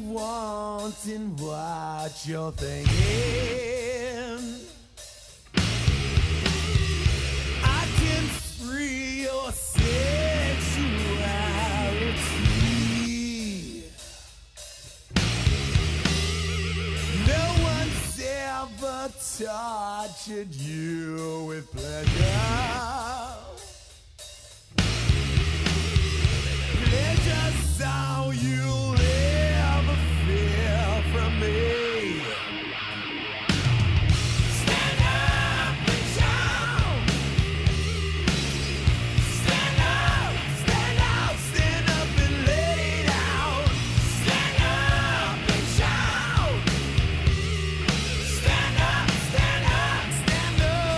want and what you're thinking. I can free your sexuality. No one's ever tortured you with pleasure. Pleasure's all you'll ever feel from me. Stand up and shout. Stand up, stand up, stand up and let it out. Stand up and shout. Stand up, stand up, stand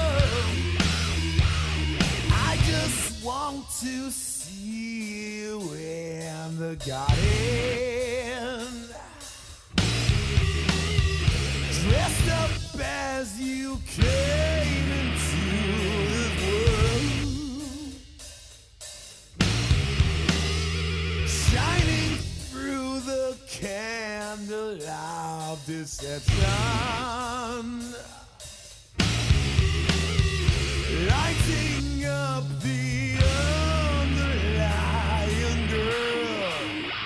up. I just want to see you in the garden, dressed up as you came into this world, shining through the candle of deception, lighting up the underlying girl.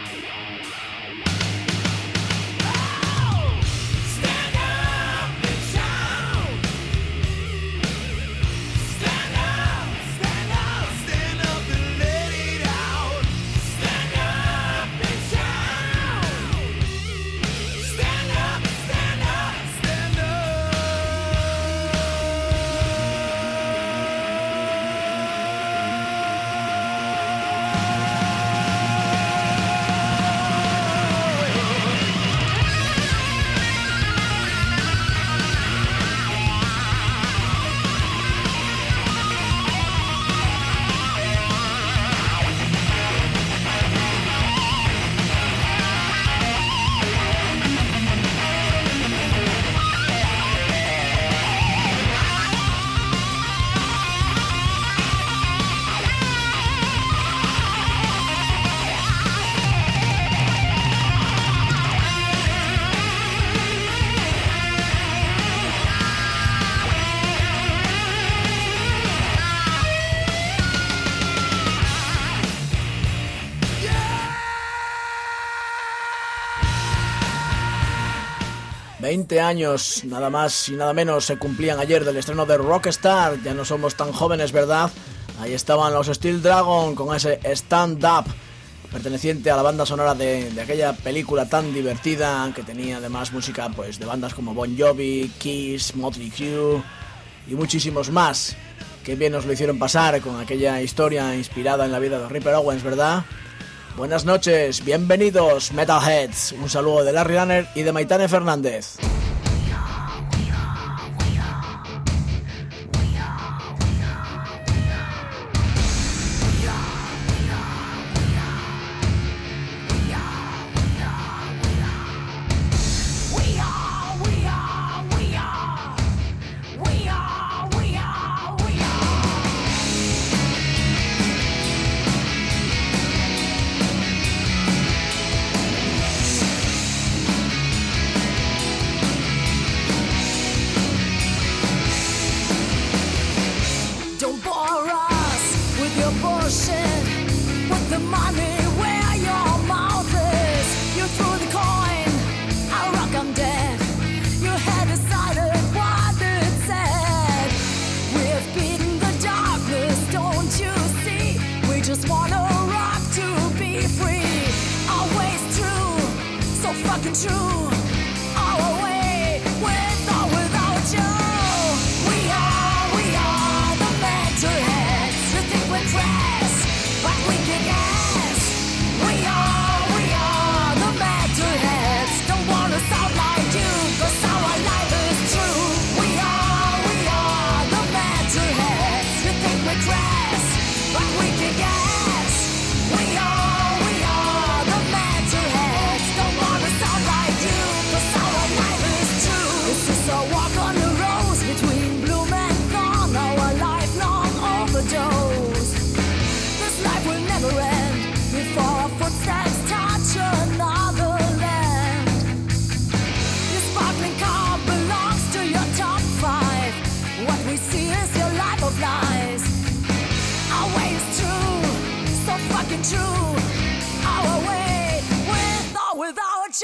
Oh! Stand up and shout. Stand up, stand up, stand up and let it out. Stand up and shout. Stand up, stand up, stand up. ...20 años, nada más y nada menos, se cumplían ayer del estreno de Rockstar. Ya no somos tan jóvenes, ¿verdad? Ahí estaban los Steel Dragon con ese Stand Up, perteneciente a la banda sonora de aquella película tan divertida, que tenía además música pues de bandas como Bon Jovi, Kiss, Motley Crue y muchísimos más. Qué bien nos lo hicieron pasar con aquella historia inspirada en la vida de Ripper Owens, ¿verdad? Buenas noches, bienvenidos Metalheads. Un saludo de Larry Runner y de Maitane Fernández.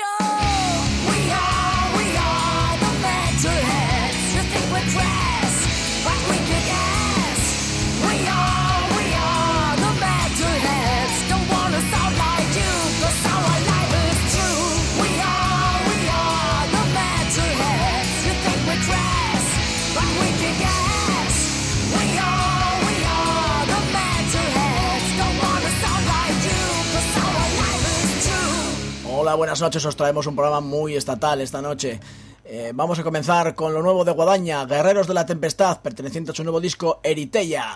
Hola, buenas noches, os traemos un programa muy estatal esta noche. Vamos a comenzar con lo nuevo de Guadaña, Guerreros de la Tempestad, perteneciente a su nuevo disco Eritella.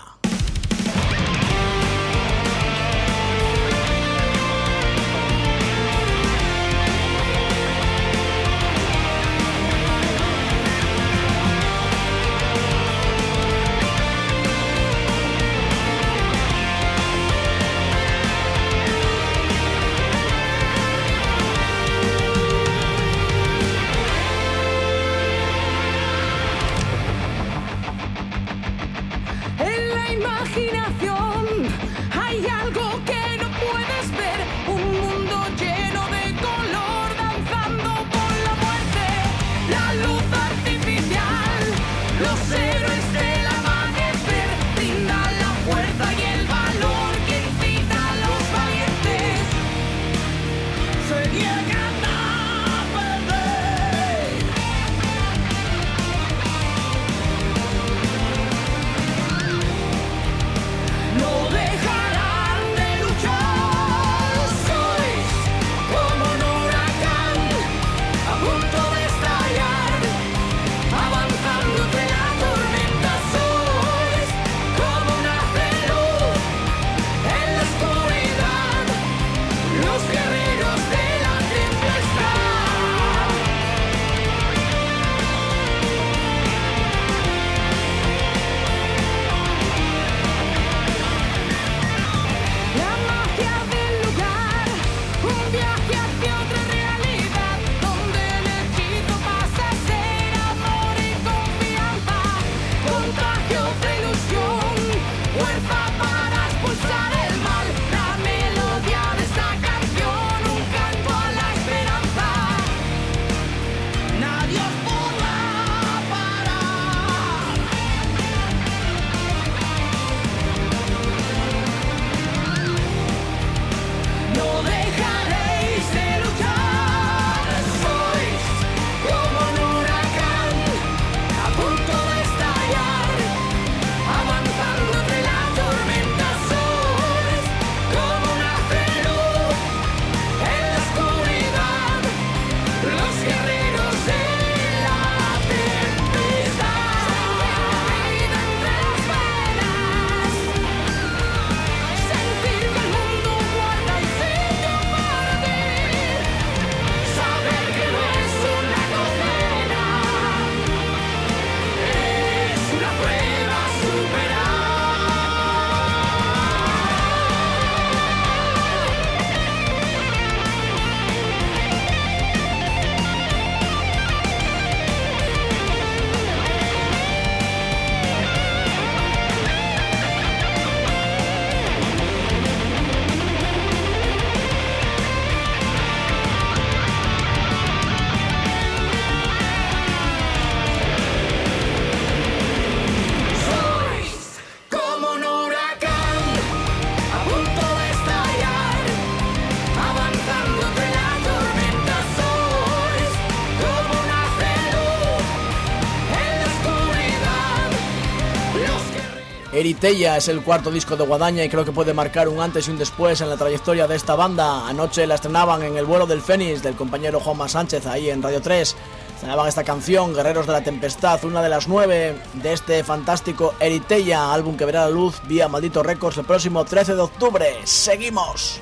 Eritella es el cuarto disco de Guadaña y creo que puede marcar un antes y un después en la trayectoria de esta banda. Anoche la estrenaban en el vuelo del Fénix del compañero Juanma Sánchez ahí en Radio 3. Estrenaban esta canción, Guerreros de la Tempestad, una de las 9 de este fantástico Eritella, álbum que verá la luz vía Maldito Records el próximo 13 de octubre. ¡Seguimos!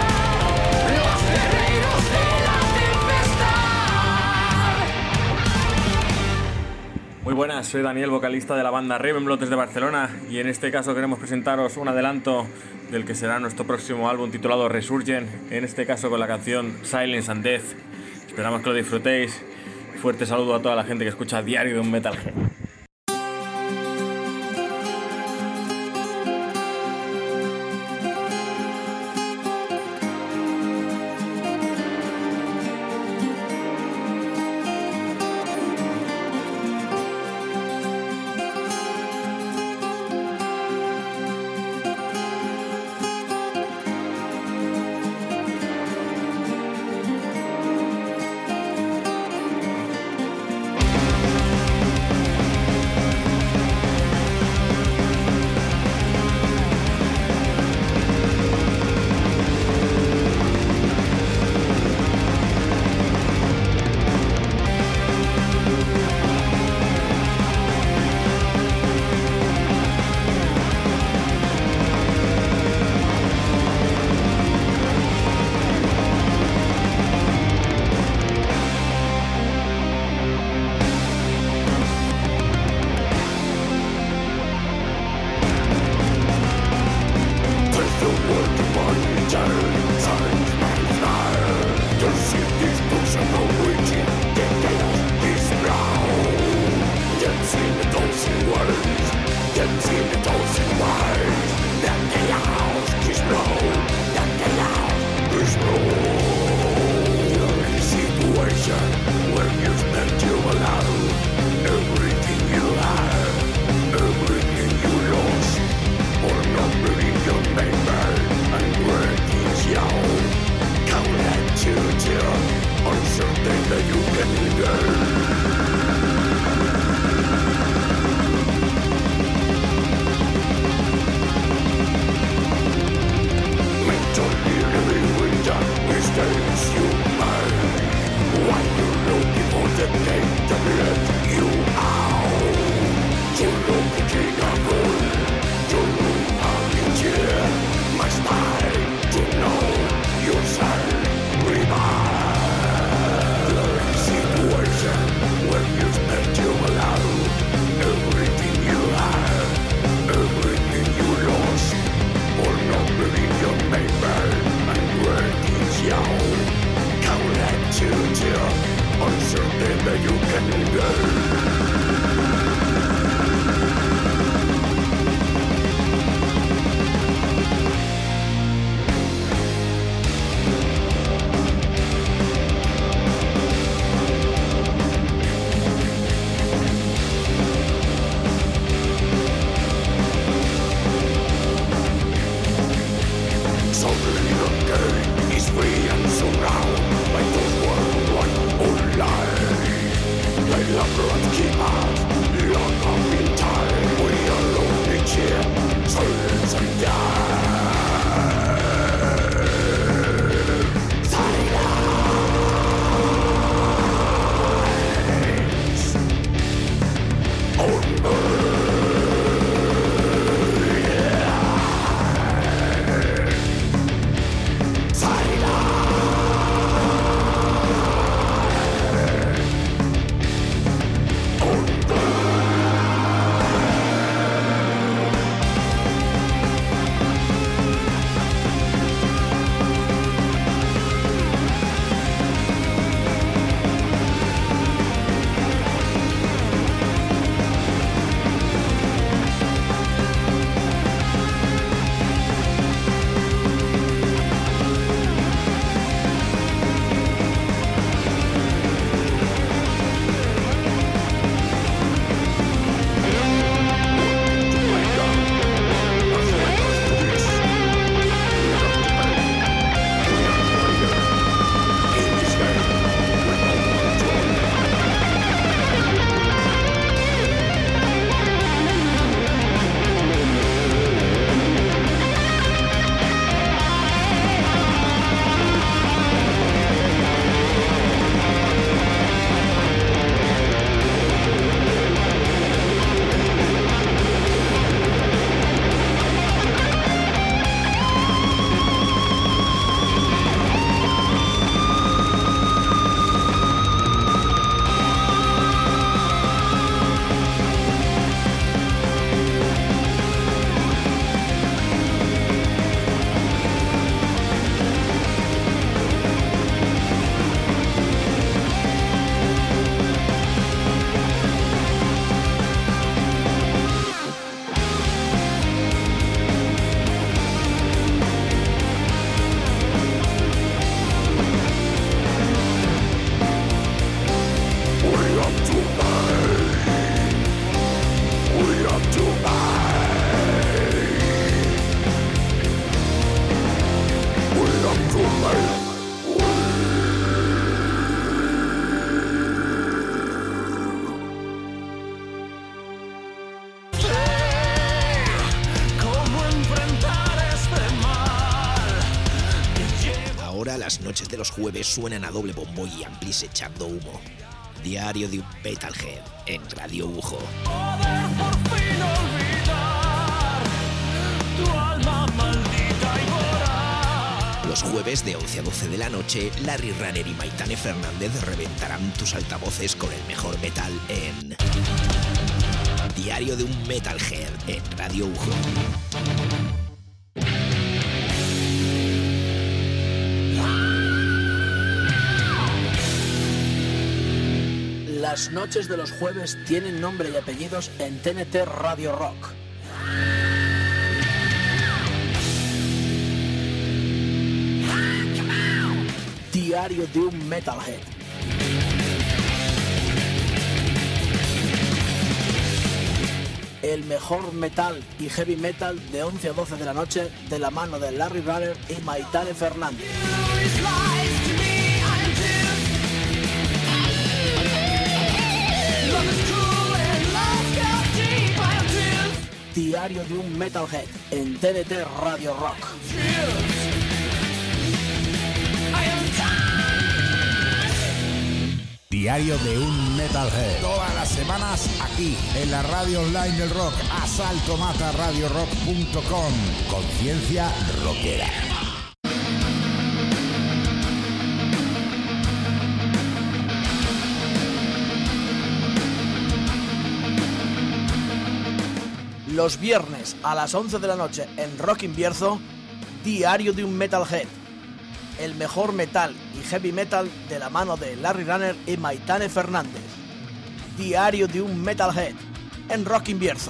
Muy buenas, soy Daniel, vocalista de la banda Ravenblood desde Barcelona, y en este caso queremos presentaros un adelanto del que será nuestro próximo álbum titulado Resurgent, en este caso con la canción Silence and Death. Esperamos que lo disfrutéis. Fuerte saludo a toda la gente que escucha Diario de un Metalhead. Las noches de los jueves suenan a doble bombo y amplis echando humo. Diario de un metalhead en Radio Ujo. Poder por fin olvidar tu alma maldita y voraz. Los jueves de 11 a 12 de la noche, Larry Runner y Maitane Fernández reventarán tus altavoces con el mejor metal en Diario de un Metalhead en Radio Ujo. Las noches de los jueves tienen nombre y apellidos en TNT Radio Rock. Diario de un Metalhead. El mejor metal y heavy metal de 11 a 12 de la noche de la mano de Larry Runner y Maitane Fernández. Diario de un Metalhead en TNT Radio Rock. Diario de un Metalhead. Todas las semanas aquí, en la radio online del rock. asaltomataradiorock.com. Conciencia rockera. Los viernes a las 11 de la noche en Rock Invierzo, Diario de un Metalhead. El mejor metal y heavy metal de la mano de Larry Runner y Maitane Fernández. Diario de un Metalhead en Rock Invierzo.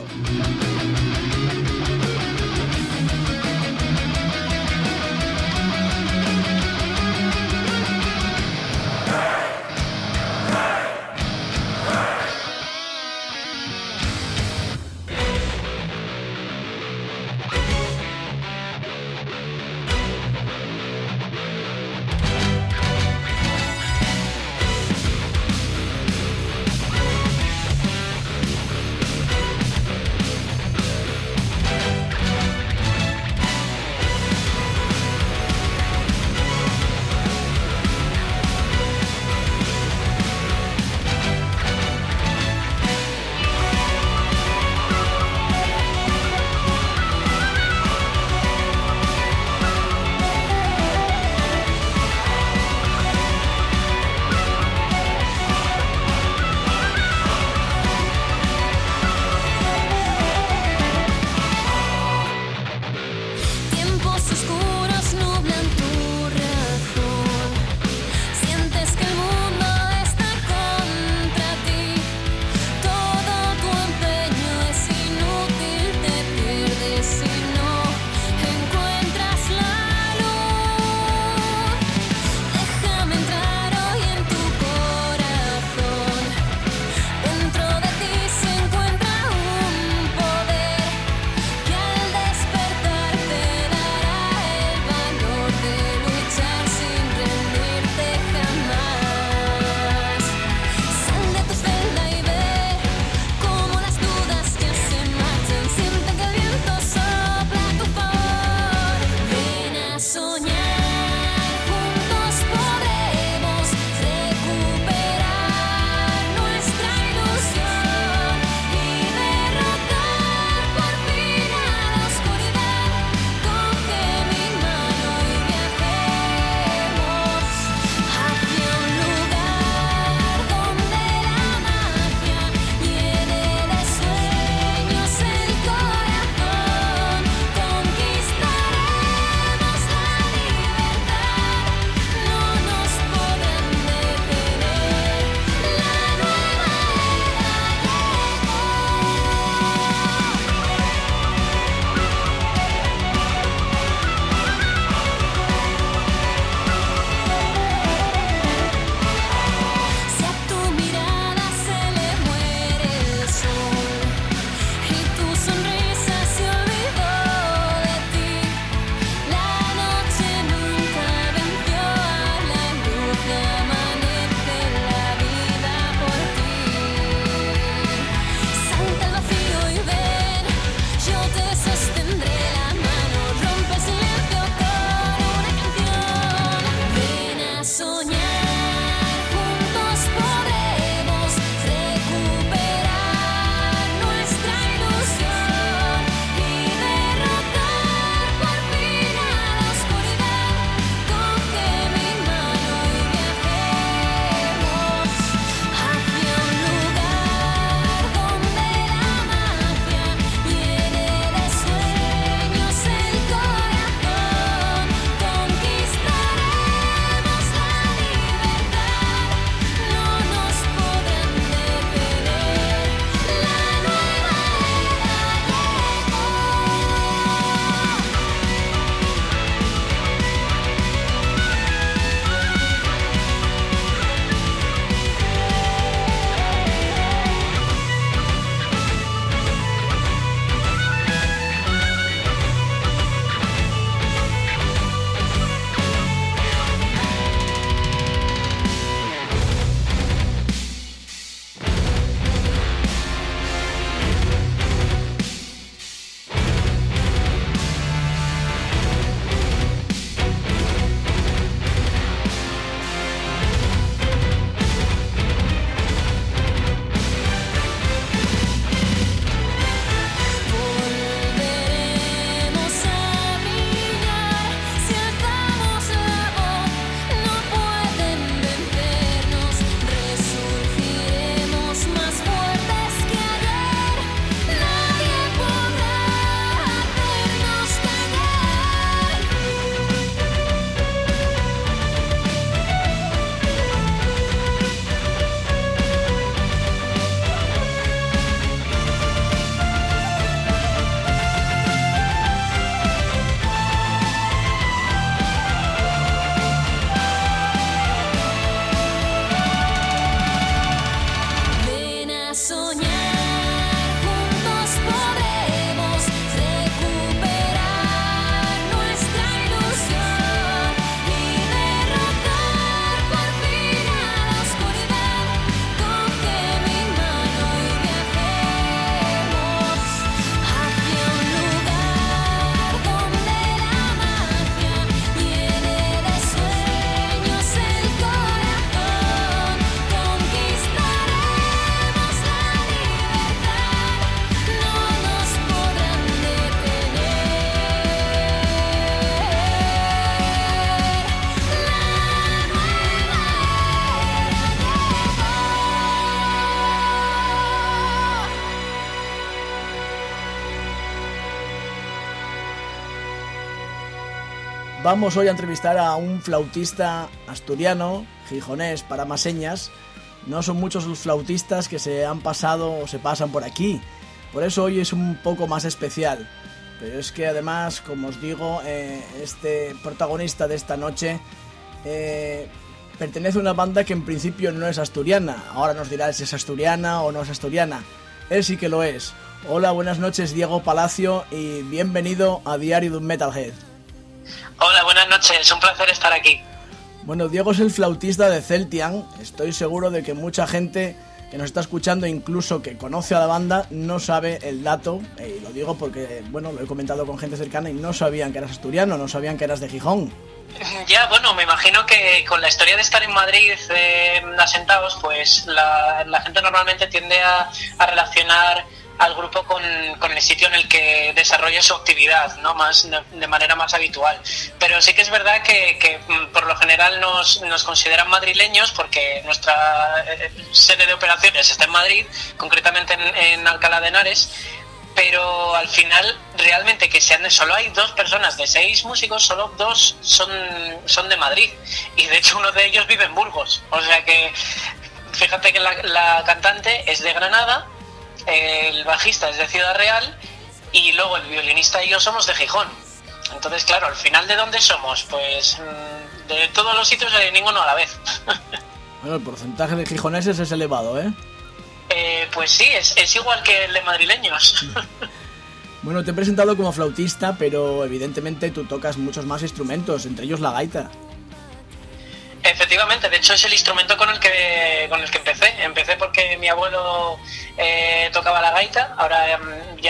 vamos hoy a entrevistar a un flautista asturiano, gijonés para más señas. No son muchos los flautistas que se han pasado o se pasan por aquí, por eso hoy es un poco más especial. Pero es que además, como os digo, este protagonista de esta noche pertenece a una banda que en principio no es asturiana. Ahora nos dirá si es asturiana o no es asturiana. Él sí que lo es. Hola, buenas noches, Diego Palacio, y bienvenido a Diario de un Metalhead. Hola, buenas noches, un placer estar aquí. Bueno, Diego es el flautista de Celtian. Estoy seguro de que mucha gente que nos está escuchando, incluso que conoce a la banda, no sabe el dato. Y lo digo porque, bueno, lo he comentado con gente cercana y no sabían que eras asturiano, no sabían que eras de Gijón. Ya, bueno, me imagino que con la historia de estar en Madrid asentados, pues la gente normalmente tiende a relacionar al grupo con el sitio en el que desarrolla su actividad, ¿no? Más de manera más habitual. Pero sí que es verdad que por lo general nos consideran madrileños porque nuestra sede de operaciones está en Madrid, concretamente en Alcalá de Henares. Pero al final, realmente, solo hay 2 personas de 6 músicos, solo 2 son de Madrid. Y de hecho uno de ellos vive en Burgos. O sea que, fíjate que la cantante es de Granada, el bajista es de Ciudad Real y luego el violinista y yo somos de Gijón. Entonces, claro, al final, ¿de dónde somos? Pues de todos los sitios, de ninguno a la vez. Bueno, el porcentaje de gijoneses es elevado, ¿eh? Pues sí, es igual que el de madrileños. Bueno, te he presentado como flautista, pero evidentemente tú tocas muchos más instrumentos, entre ellos la gaita. Efectivamente, de hecho es el instrumento con el que empecé. Empecé porque mi abuelo tocaba la gaita, ahora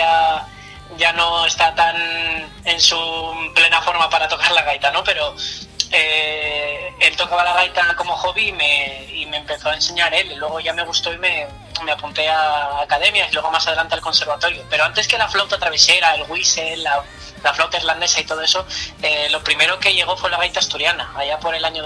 ya no está tan en su plena forma para tocar la gaita, ¿no? Pero él tocaba la gaita como hobby y me empezó a enseñar él, y luego ya me gustó y me apunté a academias y luego más adelante al conservatorio. Pero antes que la flauta travesera, el whistle, la flauta irlandesa y todo eso, lo primero que llegó fue la gaita asturiana, allá por el año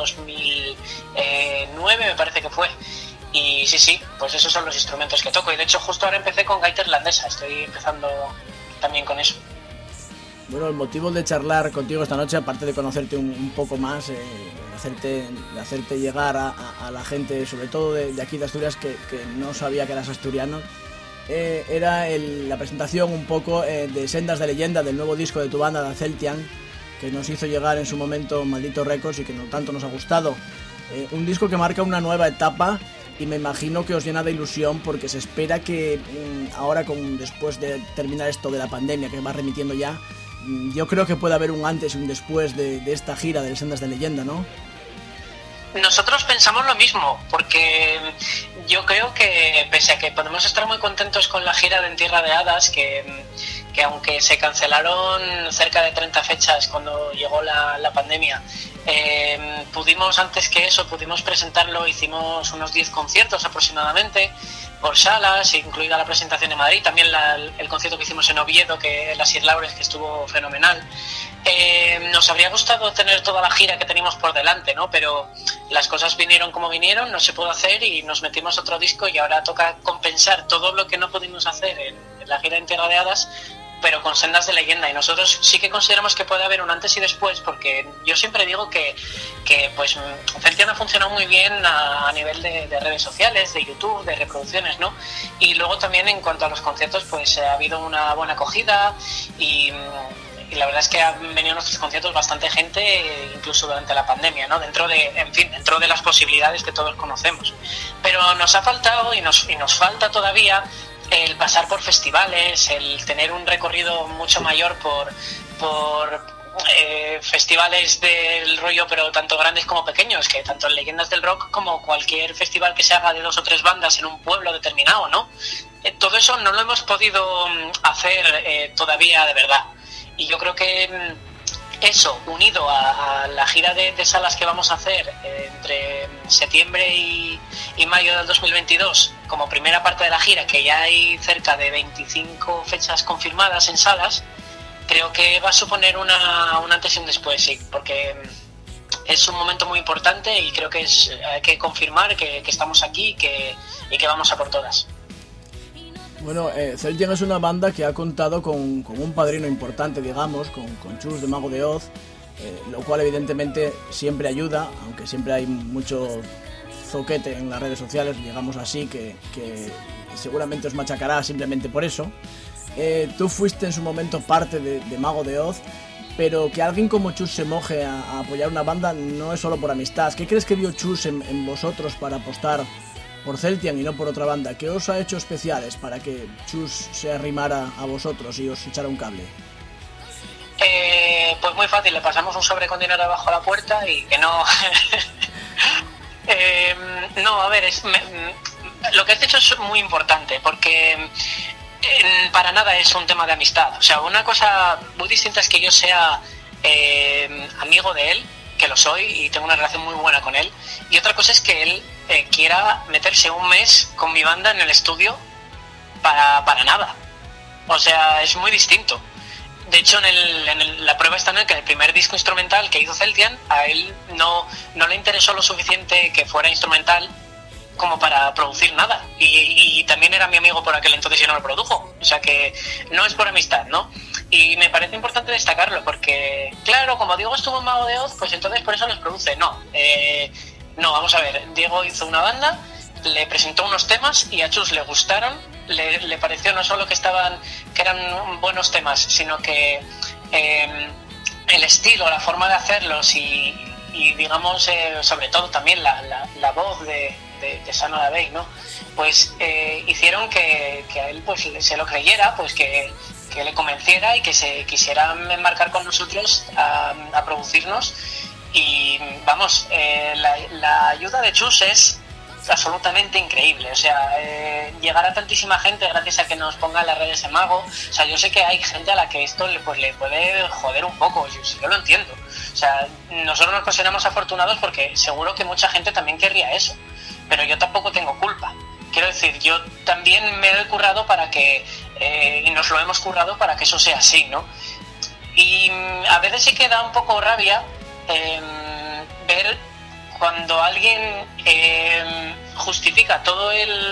2009 me parece que fue. Y sí, pues esos son los instrumentos que toco. Y de hecho justo ahora empecé con gaita irlandesa, estoy empezando también con eso. Bueno, el motivo de charlar contigo esta noche, aparte de conocerte un poco más, de hacerte llegar a la gente, sobre todo de aquí de Asturias, que no sabía que eras asturiano, era la presentación un poco de Sendas de Leyenda, del nuevo disco de tu banda, de Celtian, que nos hizo llegar en su momento Maldito Records y que no tanto nos ha gustado. Un disco que marca una nueva etapa y me imagino que os llena de ilusión porque se espera que ahora, después de terminar esto de la pandemia, que va remitiendo ya, yo creo que puede haber un antes y un después de esta gira de Sendas de Leyenda, ¿no? Nosotros pensamos lo mismo, porque yo creo que pese a que podemos estar muy contentos con la gira de En Tierra de Hadas, que aunque se cancelaron cerca de 30 fechas cuando llegó la pandemia, pudimos presentarlo, hicimos unos 10 conciertos aproximadamente por salas, incluida la presentación en Madrid, también el concierto que hicimos en Oviedo, que en las Sir Laurels, que estuvo fenomenal. Nos habría gustado tener toda la gira que teníamos por delante, ¿no? Pero las cosas vinieron como vinieron, no se pudo hacer y nos metimos otro disco y ahora toca compensar todo lo que no pudimos hacer en la gira en Tierra de Hadas, pero con Sendas de Leyenda. Y nosotros sí que consideramos que puede haber un antes y después, porque yo siempre digo que pues Celtian ha funcionado muy bien a nivel de redes sociales, de YouTube, de reproducciones, ¿no? Y luego también en cuanto a los conciertos, pues ha habido una buena acogida y la verdad es que han venido a nuestros conciertos bastante gente, incluso durante la pandemia, ¿no? Dentro de las posibilidades que todos conocemos. Pero nos ha faltado y nos falta todavía el pasar por festivales, el tener un recorrido mucho mayor por festivales del rollo, pero tanto grandes como pequeños, que tanto en Leyendas del Rock como cualquier festival que se haga de 2 o 3 bandas en un pueblo determinado, ¿no? Todo eso no lo hemos podido hacer todavía de verdad. Y yo creo que eso, unido a la gira de salas que vamos a hacer entre septiembre y mayo del 2022, como primera parte de la gira, que ya hay cerca de 25 fechas confirmadas en salas, creo que va a suponer un antes y un después, sí, porque es un momento muy importante y creo que hay que confirmar que estamos aquí y que vamos a por todas. Bueno, Celtian es una banda que ha contado con un padrino importante, digamos, con Chus de Mago de Oz, lo cual evidentemente siempre ayuda, aunque siempre hay mucho zoquete en las redes sociales, digamos así, que seguramente os machacará simplemente por eso. Tú fuiste en su momento parte de Mago de Oz, pero que alguien como Chus se moje a apoyar una banda no es solo por amistad. ¿Qué crees que vio Chus en vosotros para apostar por Celtian y no por otra banda? ¿Qué os ha hecho especiales para que Chus se arrimara a vosotros y os echara un cable? Pues muy fácil, le pasamos un sobre con dinero debajo de la puerta y que no... no, a ver, lo que has dicho es muy importante, porque para nada es un tema de amistad. O sea, una cosa muy distinta es que yo sea amigo de él, que lo soy y tengo una relación muy buena con él, y otra cosa es que él quiera meterse un mes con mi banda en el estudio para nada. O sea, es muy distinto. De hecho, la prueba está en que el primer disco instrumental que hizo Celtian, a él no le interesó lo suficiente que fuera instrumental como para producir nada. Y también era mi amigo por aquel entonces y no lo produjo. O sea que no es por amistad, ¿no? Y me parece importante destacarlo porque, claro, como Diego estuvo en Mago de Oz, pues entonces por eso les produce. No, vamos a ver. Diego hizo una banda, le presentó unos temas y a Chus le gustaron. Le pareció no solo que eran buenos temas, sino que el estilo, la forma de hacerlos y digamos, sobre todo también la voz de Sano Davey, ¿no? Pues hicieron que a él pues se lo creyera, pues que le convenciera y que se quisiera enmarcar con nosotros a producirnos. Y vamos, la ayuda de Chus es absolutamente increíble. O sea, llegar a tantísima gente gracias a que nos pongan las redes de Mago. O sea, yo sé que hay gente a la que esto le puede joder un poco, yo lo entiendo. O sea, nosotros nos consideramos afortunados porque seguro que mucha gente también querría eso, pero yo tampoco tengo culpa. Quiero decir, yo también me he currado para que y nos lo hemos currado para que eso sea así, ¿no? Y a veces sí que da un poco rabia ver cuando alguien justifica todo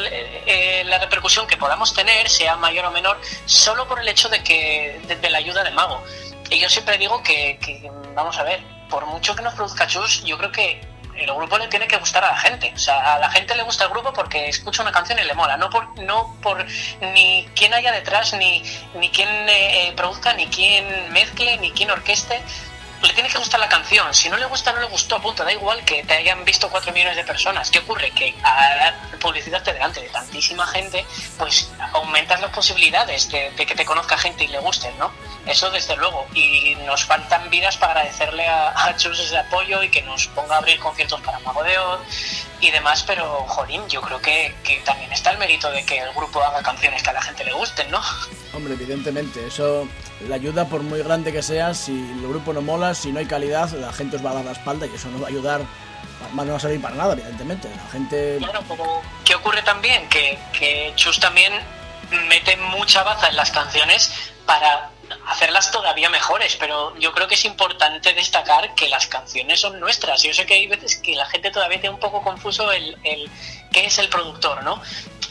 la repercusión que podamos tener, sea mayor o menor, solo por el hecho de la ayuda de Mago. Y yo siempre digo que vamos a ver, por mucho que nos produzca Chus, yo creo que el grupo le tiene que gustar a la gente. O sea, a la gente le gusta el grupo porque escucha una canción y le mola, no por ni quién haya detrás, ni quién produzca, ni quién mezcle, ni quién orqueste. Le tiene que gustar la canción. Si no le gusta, no le gustó, punto. Da igual que te hayan visto 4 millones de personas. ¿Qué ocurre? Que al publicitarte delante de tantísima gente, pues aumentas las posibilidades de que te conozca gente y le gusten, ¿no? Eso desde luego. Y nos faltan vidas para agradecerle a Chus ese apoyo y que nos ponga a abrir conciertos para Mago de Oz y demás, pero jolín, yo creo que también está el mérito de que el grupo haga canciones que a la gente le gusten, ¿no? Hombre, evidentemente, eso la ayuda, por muy grande que sea, si el grupo no mola, si no hay calidad, la gente os va a dar la espalda y eso no va a ayudar, no va a servir para nada, evidentemente. La gente... Claro, como ¿qué ocurre también? Que Chus también mete mucha baza en las canciones para hacerlas todavía mejores, pero yo creo que es importante destacar que las canciones son nuestras. Yo sé que hay veces que la gente todavía tiene un poco confuso el qué es el productor, ¿no?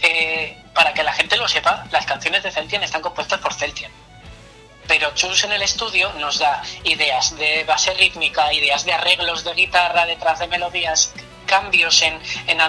Para que la gente lo sepa, las canciones de Celtian están compuestas por Celtian, pero Chus en el estudio nos da ideas de base rítmica, ideas de arreglos de guitarra detrás de melodías, cambios en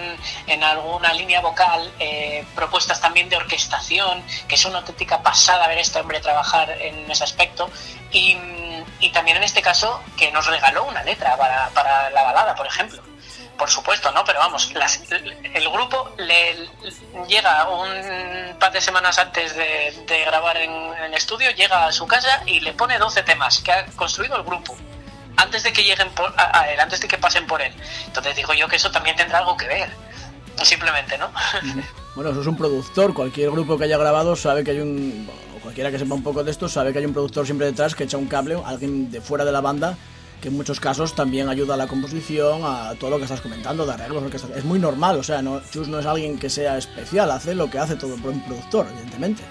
alguna línea vocal, propuestas también de orquestación, que es una auténtica pasada ver a este hombre trabajar en ese aspecto, y también en este caso que nos regaló una letra para la balada, por ejemplo. Por supuesto, ¿no? Pero vamos, el grupo le llega un par de semanas antes de grabar en el estudio, llega a su casa y le pone 12 temas que ha construido el grupo antes de que lleguen a él, antes de que pasen por él. Entonces digo yo que eso también tendrá algo que ver, simplemente, ¿no? Bueno, eso es un productor. Cualquier grupo que haya grabado sabe que hay cualquiera que sepa un poco de esto sabe que hay un productor siempre detrás que echa un cable, alguien de fuera de la banda, que en muchos casos también ayuda a la composición, a todo lo que estás comentando, de arreglos, es muy normal. O sea, Chus no es alguien que sea especial, hace lo que hace todo un productor, evidentemente.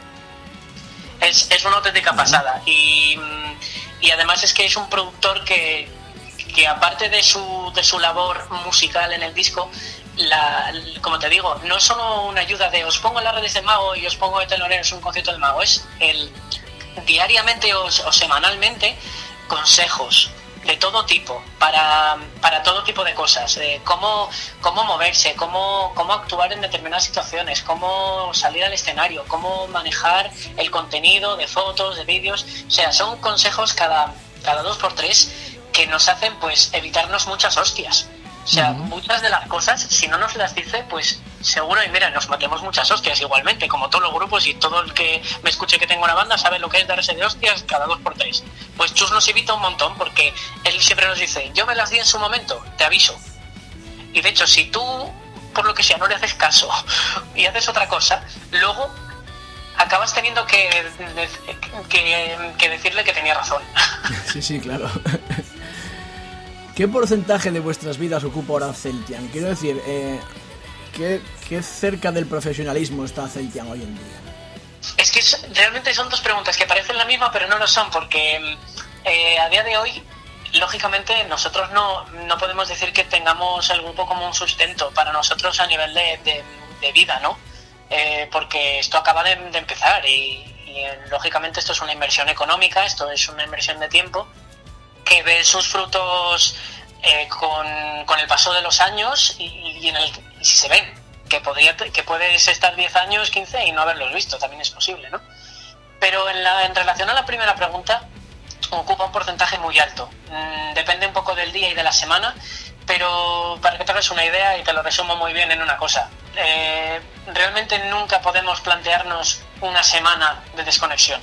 Es una auténtica pasada, y además es que es un productor que aparte de su labor musical en el disco, como te digo, no es solo una ayuda de os pongo en las redes de Mago y os pongo de teloneros un concierto de Mago, es el diariamente o semanalmente consejos, de todo tipo, para todo tipo de cosas, cómo moverse, cómo actuar en determinadas situaciones, cómo salir al escenario, cómo manejar el contenido de fotos, de vídeos. O sea, son consejos cada 2x3 que nos hacen pues evitarnos muchas hostias. O sea, muchas de las cosas, si no nos las dice, pues seguro, y mira, nos matemos muchas hostias igualmente, como todos los grupos, y todo el que me escuche que tengo una banda sabe lo que es darse de hostias cada 2x3. Pues Chus nos evita un montón, porque él siempre nos dice, yo me las di en su momento, te aviso. Y de hecho, si tú, por lo que sea, no le haces caso y haces otra cosa, luego acabas teniendo que decirle que tenía razón. Sí, claro. ¿Qué porcentaje de vuestras vidas ocupa ahora Celtian? Quiero decir, ¿qué cerca del profesionalismo está Celtian hoy en día? Es que realmente son dos preguntas que parecen la misma, pero no lo son, porque a día de hoy, lógicamente, nosotros no podemos decir que tengamos el grupo como un sustento para nosotros a nivel de vida, ¿no? Porque esto acaba de empezar y lógicamente esto es una inversión económica, esto es una inversión de tiempo que ve sus frutos con el paso de los años y si se ven, que puedes estar 10 años, 15 y no haberlos visto, también es posible, ¿no? Pero en relación a la primera pregunta, ocupa un porcentaje muy alto. Depende un poco del día y de la semana, pero para que te hagas una idea, y te lo resumo muy bien en una cosa, realmente nunca podemos plantearnos una semana de desconexión.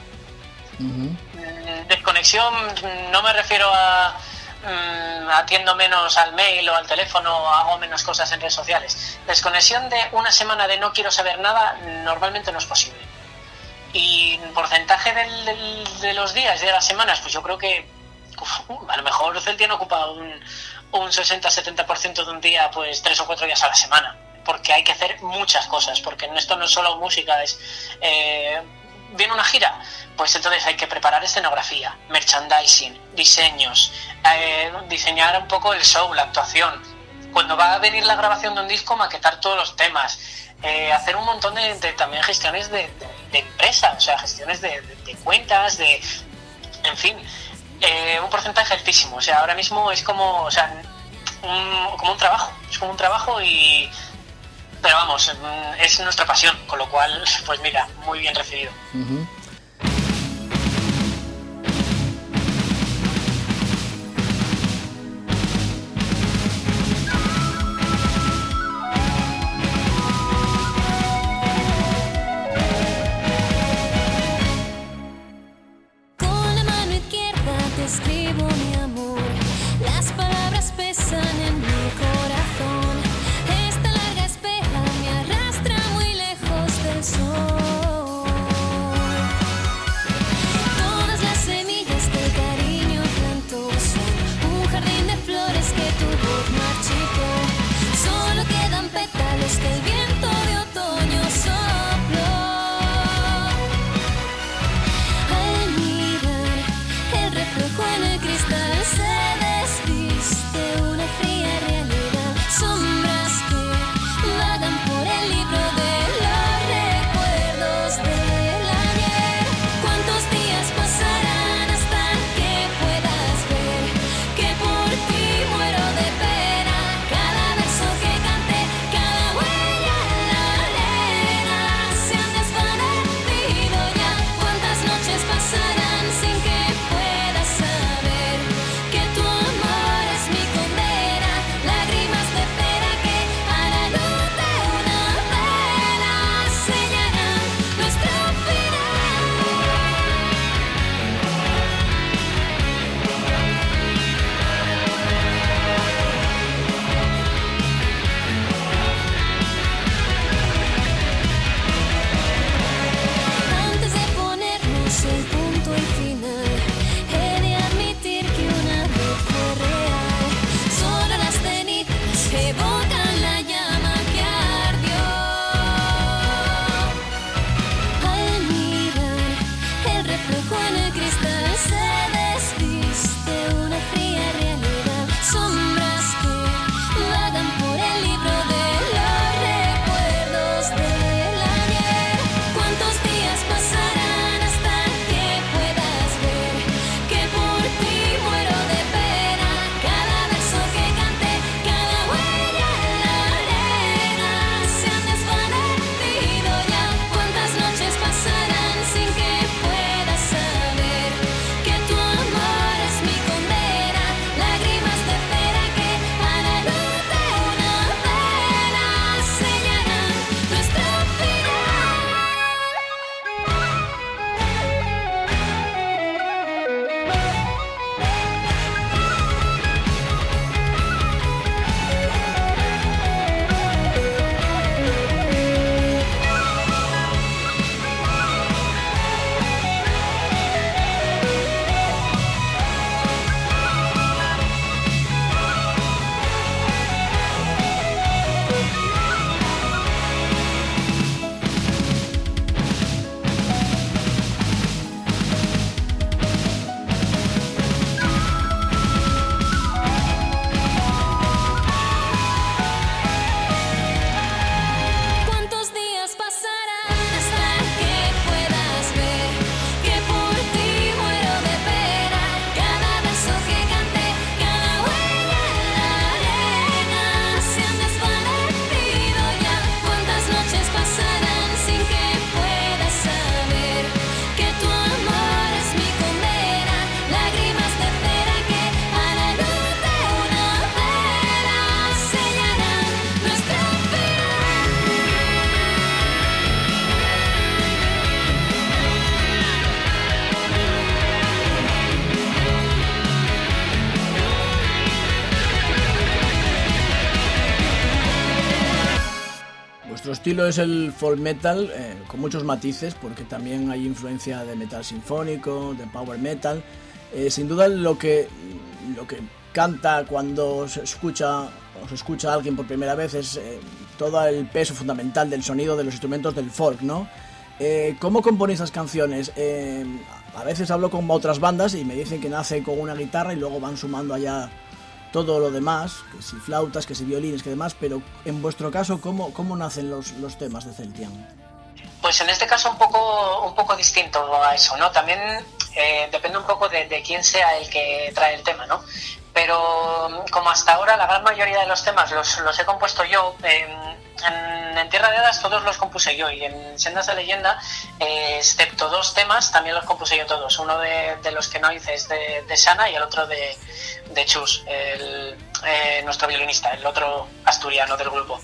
Desconexión no me refiero a atiendo menos al mail o al teléfono o hago menos cosas en redes sociales. Desconexión de una semana de no quiero saber nada normalmente no es posible. Y porcentaje de los días, de las semanas, pues yo creo que a lo mejor Celtian ocupa un 60-70% de un día, pues 3 o 4 días a la semana, porque hay que hacer muchas cosas, porque esto no es solo música, es viene una gira, pues entonces hay que preparar escenografía, merchandising, diseños, diseñar un poco el show, la actuación. Cuando va a venir la grabación de un disco, maquetar todos los temas, hacer un montón de también gestiones de empresa, o sea, gestiones de cuentas, en fin, un porcentaje altísimo. O sea, ahora mismo es como, o sea, como un trabajo, es como un trabajo pero vamos, es nuestra pasión, con lo cual, pues mira, muy bien recibido. Con la mano izquierda te escribo mi amor, las palabras pesan en mi corazón. Esta larga espera me arrastra muy lejos del sol. nuestro ¿Cuántos días pasarán hasta que puedas ver que por ti muero de pena? Cada verso que canté, cada huella en la arena se han desvanecido ya. ¿Cuántas noches pasarán sin que puedas saber que tu amor es mi condena? Lágrimas de cera que a la luz de una vela sellarán nuestro final. Vuestro estilo es el folk metal, con muchos matices, porque también hay influencia de metal sinfónico, de power metal. Sin duda lo que canta cuando se escucha a alguien por primera vez es todo el peso fundamental del sonido de los instrumentos del folk, ¿no? ¿Cómo componéis esas canciones? A veces hablo con otras bandas y me dicen que nace con una guitarra y luego van sumando allá todo lo demás, que si flautas, que si violines, que demás, pero en vuestro caso, ¿cómo nacen los temas de Celtian? Pues en este caso un poco distinto a eso, ¿no? También depende un poco de quién sea el que trae el tema, ¿no? Pero como hasta ahora la gran mayoría de los temas los he compuesto yo, en Tierra de Hadas todos los compuse yo, y en Sendas de Leyenda, excepto 2 temas, también los compuse yo todos. Uno de los que no hice es de Sana y el otro de Chus, nuestro violinista, el otro asturiano del grupo.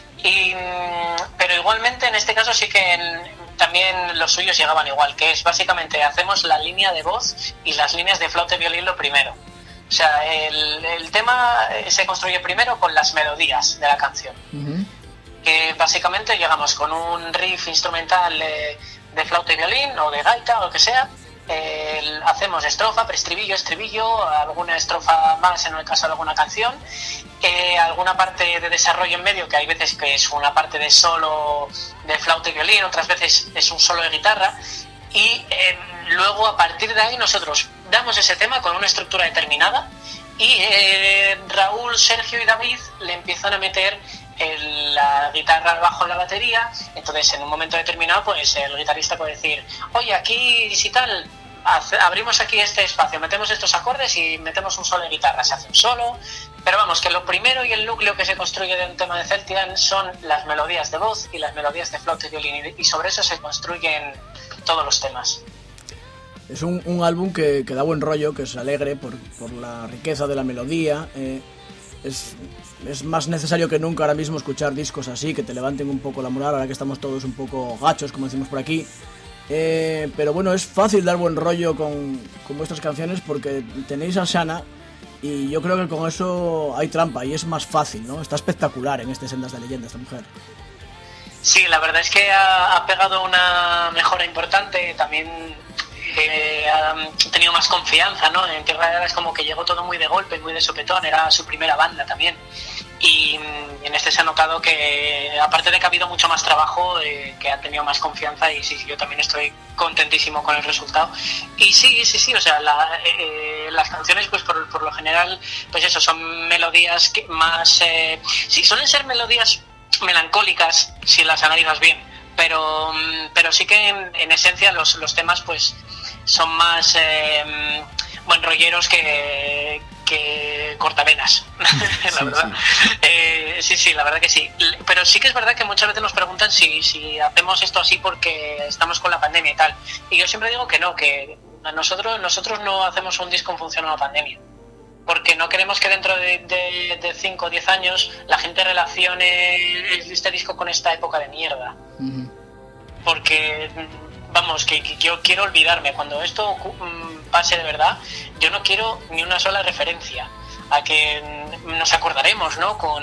Pero igualmente en este caso sí que también los suyos llegaban igual, que es básicamente hacemos la línea de voz y las líneas de flauta y violín lo primero. O sea, el tema se construye primero con las melodías de la canción. Uh-huh. Que básicamente llegamos con un riff instrumental de flauta y violín o de gaita o lo que sea. Hacemos estrofa, preestribillo, estribillo, alguna estrofa más en el caso de alguna canción, alguna parte de desarrollo en medio, que hay veces que es una parte de solo de flauta y violín, otras veces es un solo de guitarra, y luego a partir de ahí nosotros damos ese tema con una estructura determinada y Raúl, Sergio y David le empiezan a meter la guitarra, el bajo, la batería. Entonces en un momento determinado pues el guitarrista puede decir, oye, aquí si tal, abrimos aquí este espacio, metemos estos acordes y metemos un solo de guitarra, se hace un solo. Pero vamos, que lo primero y el núcleo que se construye de un tema de Celtian son las melodías de voz y las melodías de flauta y violín, y sobre eso se construyen todos los temas. Es un álbum que da buen rollo, que es alegre por la riqueza de la melodía. Es más necesario que nunca ahora mismo escuchar discos así, que te levanten un poco la moral, ahora que estamos todos un poco gachos, como decimos por aquí. Pero bueno, es fácil dar buen rollo con vuestras canciones porque tenéis a Shana, y yo creo que con eso hay trampa y es más fácil, ¿no? Está espectacular en este Sendas de Leyenda esta mujer. Sí, la verdad es que ha pegado una mejora importante. También ha tenido más confianza, ¿no? En Tierra de Hadas como que llegó todo muy de golpe, muy de sopetón, era su primera banda también. Y en este se ha notado que, aparte de que ha habido mucho más trabajo, que ha tenido más confianza, y sí, yo también estoy contentísimo con el resultado. Y sí, o sea, las canciones, pues por lo general, pues eso, son melodías que más... sí, suelen ser melodías melancólicas, si las analizas bien, pero sí que en esencia los temas, pues son más buen rolleros que cortavenas, la verdad. Sí, la verdad que sí. Pero sí que es verdad que muchas veces nos preguntan si hacemos esto así porque estamos con la pandemia y tal. Y yo siempre digo que no, que nosotros no hacemos un disco en función a la pandemia. porque no queremos que dentro de 5 o 10 años la gente relacione este disco con esta época de mierda. Porque, vamos, que yo quiero olvidarme. Cuando esto pase de verdad, yo no quiero ni una sola referencia a que nos acordaremos, ¿no? Con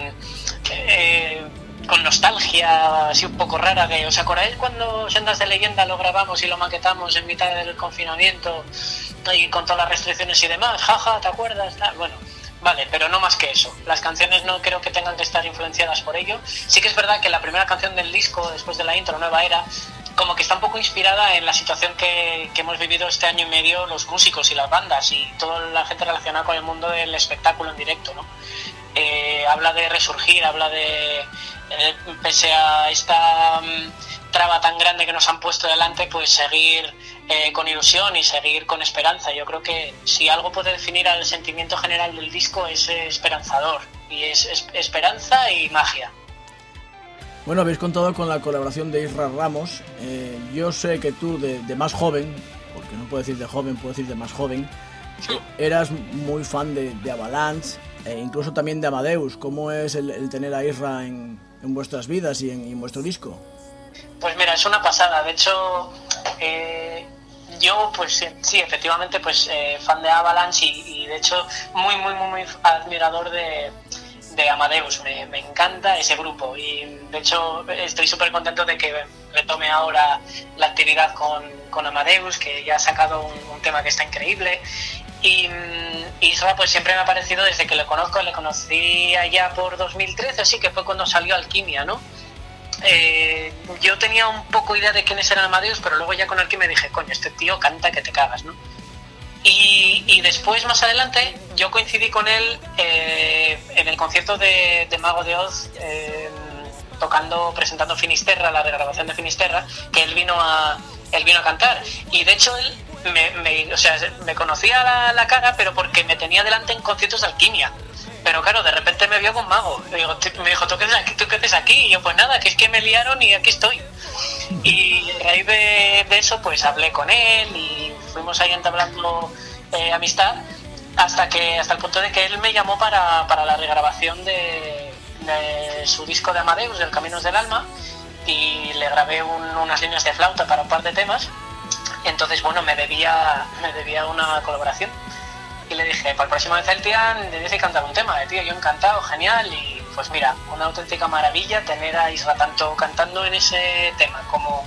nostalgia así un poco rara de, ¿os acordáis cuando Sendas de Leyenda lo grabamos y lo maquetamos en mitad del confinamiento y con todas las restricciones y demás? Jaja, ¿te acuerdas? Bueno, vale, pero no más que eso. Las canciones no creo que tengan que estar influenciadas por ello. Sí que es verdad que la primera canción del disco, después de la intro, Nueva Era, como que está un poco inspirada en la situación que hemos vivido este año y medio los músicos y las bandas y toda la gente relacionada con el mundo del espectáculo en directo, ¿no? Habla de resurgir, habla de, pese a esta traba tan grande que nos han puesto delante, pues seguir con ilusión y seguir con esperanza. Yo creo que si algo puede definir al sentimiento general del disco es esperanzador, y es esperanza y magia. Bueno, habéis contado con la colaboración de Isra Ramos. Yo sé que tú, de más joven, porque no puedo decir de joven, puedo decir de más joven, eras muy fan de Avalanche, e incluso también de Amadeus. ¿Cómo es el tener a Isra en vuestras vidas y en vuestro disco? Pues mira, es una pasada. De hecho, yo pues sí, efectivamente, pues fan de Avalanche y de hecho muy admirador de Amadeus. Me encanta ese grupo y de hecho estoy súper contento de que retome ahora la actividad con Amadeus, que ya ha sacado un tema que está increíble. Y Isra pues siempre me ha parecido, desde que le conocí allá por 2013, así que fue cuando salió Alquimia, ¿no? Yo tenía un poco idea de quiénes eran Amadeus, pero luego ya con Alquimia dije, coño, este tío canta que te cagas, ¿no? Y después, más adelante, yo coincidí con él en el concierto de Mago de Oz, presentando Finisterra, la regrabación de Finisterra, que él vino a cantar. Y de hecho él me conocía la cara, pero porque me tenía delante en conciertos de Alquimia. Pero claro, de repente me vio con Mago. Me dijo, ¿tú qué haces aquí? Y yo, pues nada, que es que me liaron y aquí estoy. Y a raíz de eso, pues hablé con él y fuimos ahí entablando amistad hasta el punto de que él me llamó para la regrabación de su disco de Amadeus, del Caminos del Alma, y le grabé unas líneas de flauta para un par de temas. Entonces, bueno, me debía una colaboración. Y le dije, para el próximo de Celtian debes de cantar un tema, tío, yo encantado, genial. Y pues mira, una auténtica maravilla tener a Isra tanto cantando en ese tema como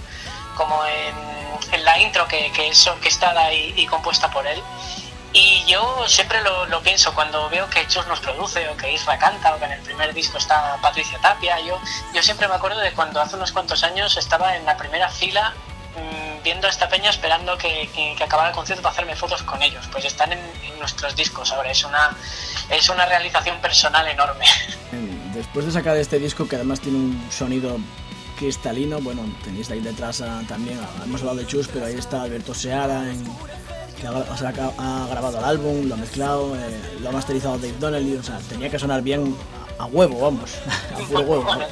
en la intro que es orquestada y compuesta por él. Y yo siempre lo pienso cuando veo que Chus nos produce, o que Isra canta, o que en el primer disco está Patricia Tapia. Yo siempre me acuerdo de cuando hace unos cuantos años estaba en la primera fila viendo a esta peña esperando que acabara el concierto para hacerme fotos con ellos. Pues están en nuestros discos ahora. Es una realización personal enorme. Después de sacar este disco, que además tiene un sonido cristalino, bueno, tenéis ahí detrás también, hemos hablado de Chus, pero ahí está Alberto Seara, que ha grabado el álbum, lo ha mezclado, lo ha masterizado Dave Donnelly, o sea, tenía que sonar bien a huevo, vamos, a puro huevo, ¿no?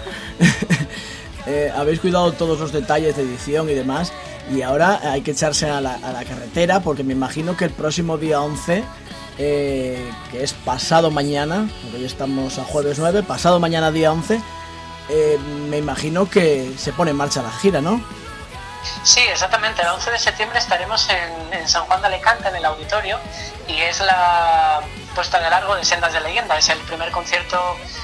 Habéis cuidado todos los detalles de edición y demás, y ahora hay que echarse a la carretera, porque me imagino que el próximo día 11, que es pasado mañana, porque hoy estamos a jueves 9, pasado mañana día 11, me imagino que se pone en marcha la gira, ¿no? Sí, exactamente. El 11 de septiembre estaremos en San Juan de Alicante, en el auditorio, y es la puesta de largo de Sendas de Leyenda. Es el primer concierto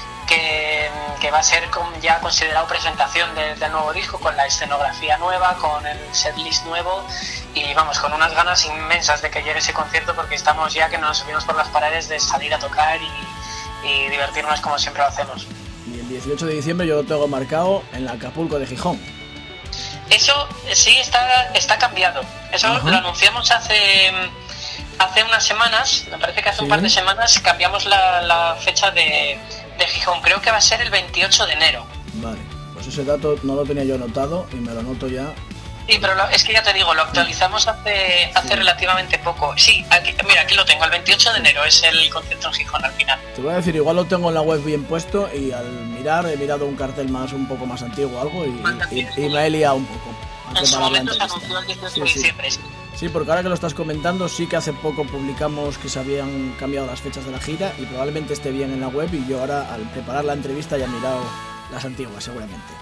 que va a ser ya considerado presentación del nuevo disco, con la escenografía nueva, con el setlist nuevo, y vamos, con unas ganas inmensas de que llegue ese concierto, porque estamos ya que nos subimos por las paredes de salir a tocar y divertirnos como siempre lo hacemos. Y el 18 de diciembre yo lo tengo marcado en la Acapulco de Gijón. Eso sí está cambiado. Eso lo anunciamos hace unas semanas, me parece que hace un par de semanas cambiamos la fecha de Gijón. Creo que va a ser el 28 de enero. Vale, pues ese dato no lo tenía yo anotado y me lo anoto ya. Sí, pero es que ya te digo, lo actualizamos hace relativamente poco. Sí, aquí lo tengo, el 28 de enero es el concierto en Gijón al final. Te voy a decir, igual lo tengo en la web bien puesto y al mirar he mirado un cartel un poco más antiguo o algo y me he liado un poco. En su momento se anunció el 18 de diciembre. Sí, porque ahora que lo estás comentando, sí que hace poco publicamos que se habían cambiado las fechas de la gira y probablemente esté bien en la web, y yo ahora al preparar la entrevista ya he mirado las antiguas seguramente.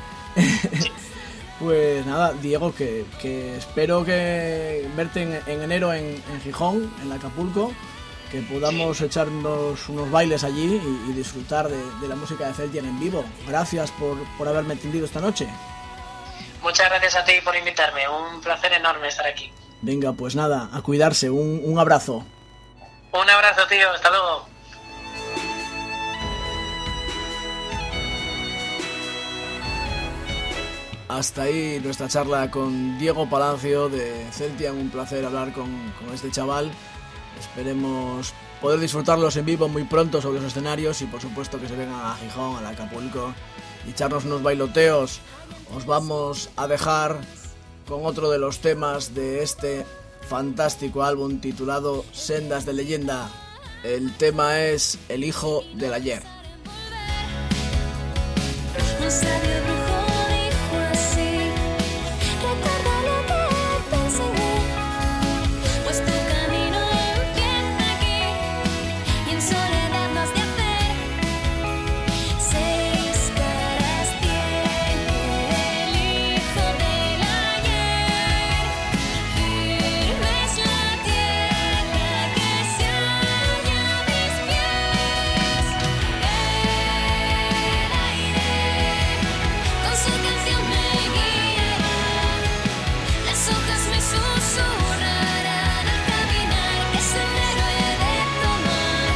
Pues nada, Diego, que espero que verte en enero en Gijón, en Acapulco, que podamos echarnos unos bailes allí y disfrutar de la música de Celtian en vivo. Gracias por haberme atendido esta noche. Muchas gracias a ti por invitarme, un placer enorme estar aquí. Venga, pues nada, a cuidarse, un abrazo. Un abrazo, tío, hasta luego. Hasta ahí nuestra charla con Diego Palacio de Celtian, un placer hablar con este chaval. Esperemos poder disfrutarlos en vivo muy pronto sobre los escenarios y por supuesto que se vengan a Gijón, a Acapulco y echarnos unos bailoteos. Os vamos a dejar con otro de los temas de este fantástico álbum titulado Sendas de Leyenda. El tema es El Hijo del Ayer. Un sabio brujo dijo así: recuerda lo que te enseñé, pues tu camino empieza aquí y en soledad no has de hacer. 6 caras tiene el hijo del ayer. Firme es la tierra que se halla a mis pies. El aire con su canción me guiará, las hojas me susurrarán al caminar, qué sendero he de tomar.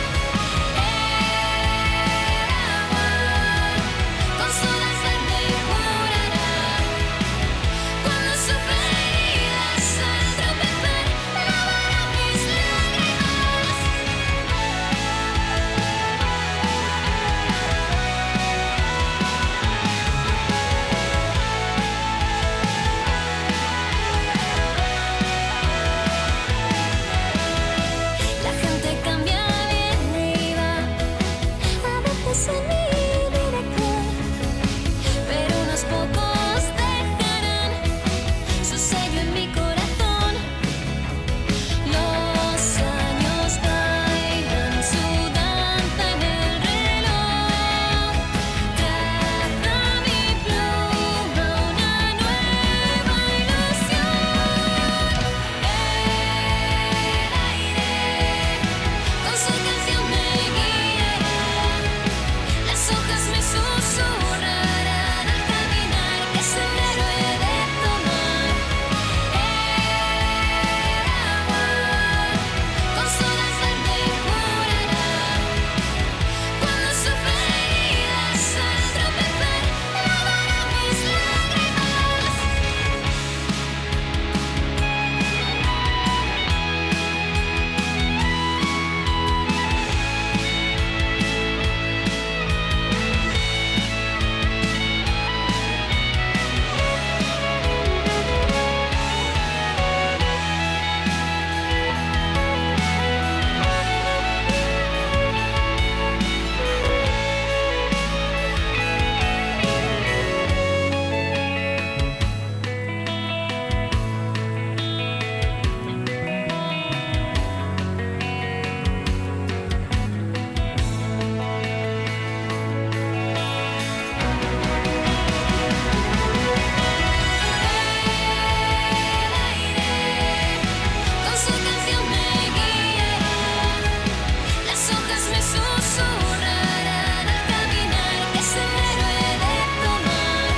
El agua con su danza me curará, cuando sufra heridas al tropezar, lavará mis lágrimas. La gente cambia, viene y va, a veces en mi dirección, pero unos pocos dejarán su sello en mi corazón. Los años bailan su danza en el reloj, traza mi pluma una nueva ilusión. El aire con su canción me guiará, las hojas me susurrarán al caminar, qué sendero he de tomar. El agua con su danza me curará, cuando sufra heridas al tropezar, lavará mis lágrimas. Con su canción me guiará, las hojas me susurrarán al caminar, qué sendero he de tomar.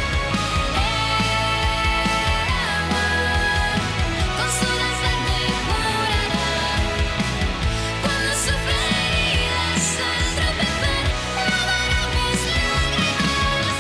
El agua con su danza me curará, cuando sufra heridas al tropezar, lavará mis lágrimas.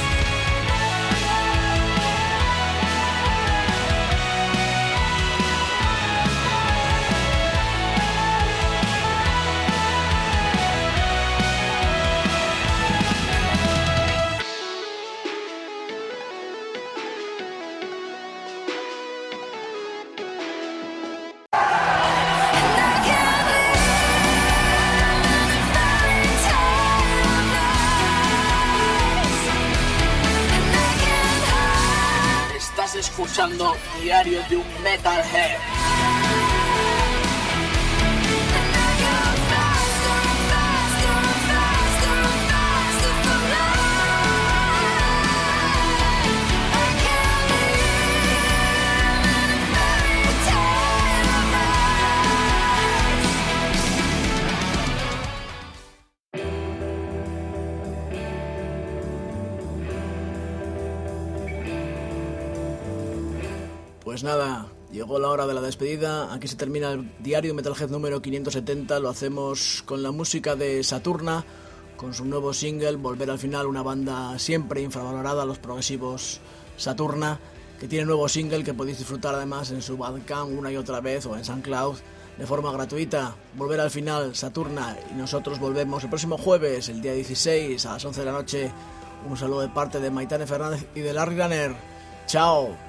Estás escuchando Diario de un Metalhead. Pues nada, llegó la hora de la despedida. Aquí se termina el diario Metalhead número 570. Lo hacemos con la música de Saturna, con su nuevo single Volver al Final, una banda siempre infravalorada, los progresivos Saturna, que tiene nuevo single que podéis disfrutar además en su Bandcamp una y otra vez o en SoundCloud de forma gratuita. Volver al Final, Saturna, y nosotros volvemos el próximo jueves, el día 16 a las 11 de la noche. Un saludo de parte de Maitane Fernández y de Larry Runner. Chao.